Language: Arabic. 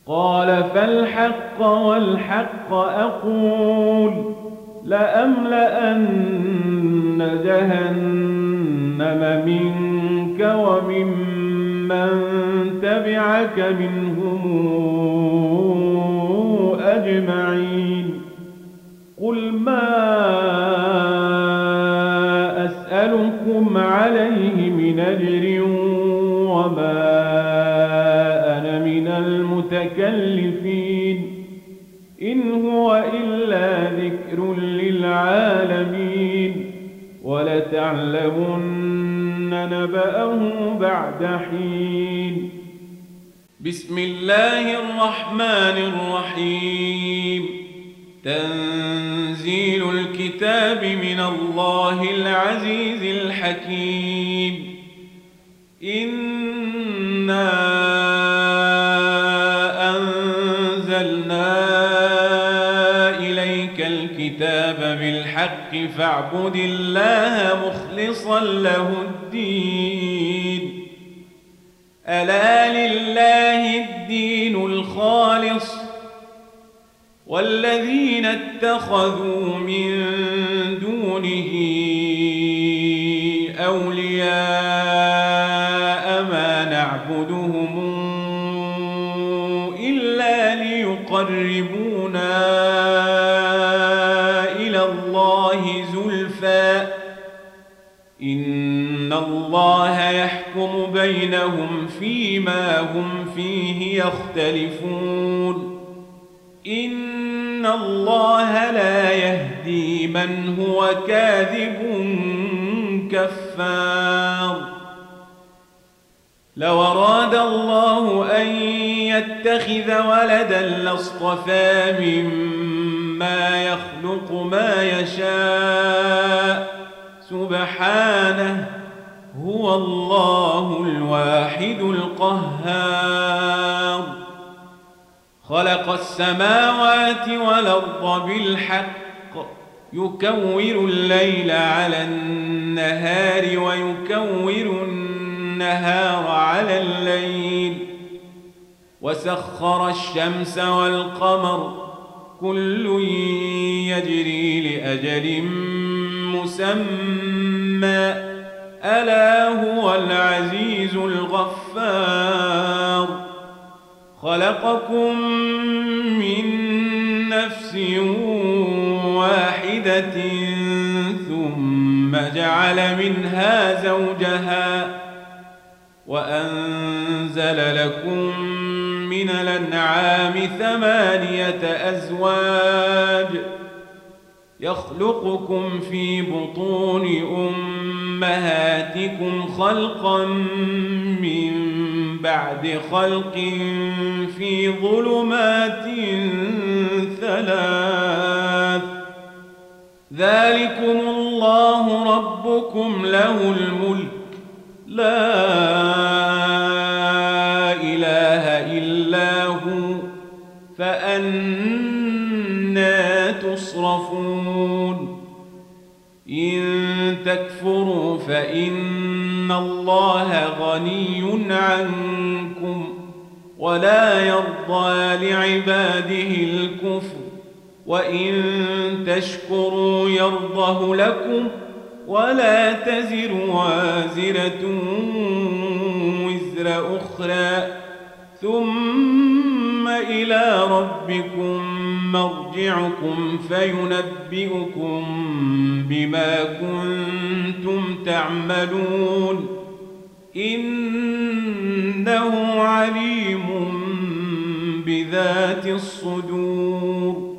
قال فالحق والحق أقول لأملأن جهنم منك وممن تبعك منهم أجمعين قل ما أسألكم عليه من أجر وما أنا من المتكلفين إن هو إلا ذكر للعالمين ولتعلمن نبأه بعد حين بسم الله الرحمن الرحيم تنزيل الكتاب من الله العزيز الحكيم إنا أنزلنا إليك الكتاب بالحق فاعبد الله مخلصا له الدين ألا لله الدين الخالص والذين اتخذوا من دونه أولياء ما نعبدهم إلا ليقربونا إلى الله زلفى إن الله يحكم بينهم فيما هم فيه يختلفون إن الله لا يهدي من هو كاذب كفار لو أراد الله أن يتخذ ولدا لاصطفى مما يخلق ما يشاء سبحانه هو الله الواحد القهار خلق السماوات والأرض بالحق يكور الليل على النهار ويكور النهار على الليل وسخر الشمس والقمر كل يجري لأجل مسمى ألا هو العزيز الغفار خلقكم من نفس واحدة ثم جعل منها زوجها وأنزل لكم من الأنعام 8 أزواج يخلقكم في بطون أمهاتكم خلقا من بعد خلق في ظلمات 3 ذلكم الله ربكم له الملك لا إله إلا هو فأنى تصرفون إن تكفروا فإن الله غني عنكم ولا يرضى لعباده الكفر وإن تشكروا يرضه لكم ولا تزر وازرة وزر أخرى ثم إلى ربكم مرجعكم فينبئكم بما كنتم تعملون إنه عليم بذات الصدور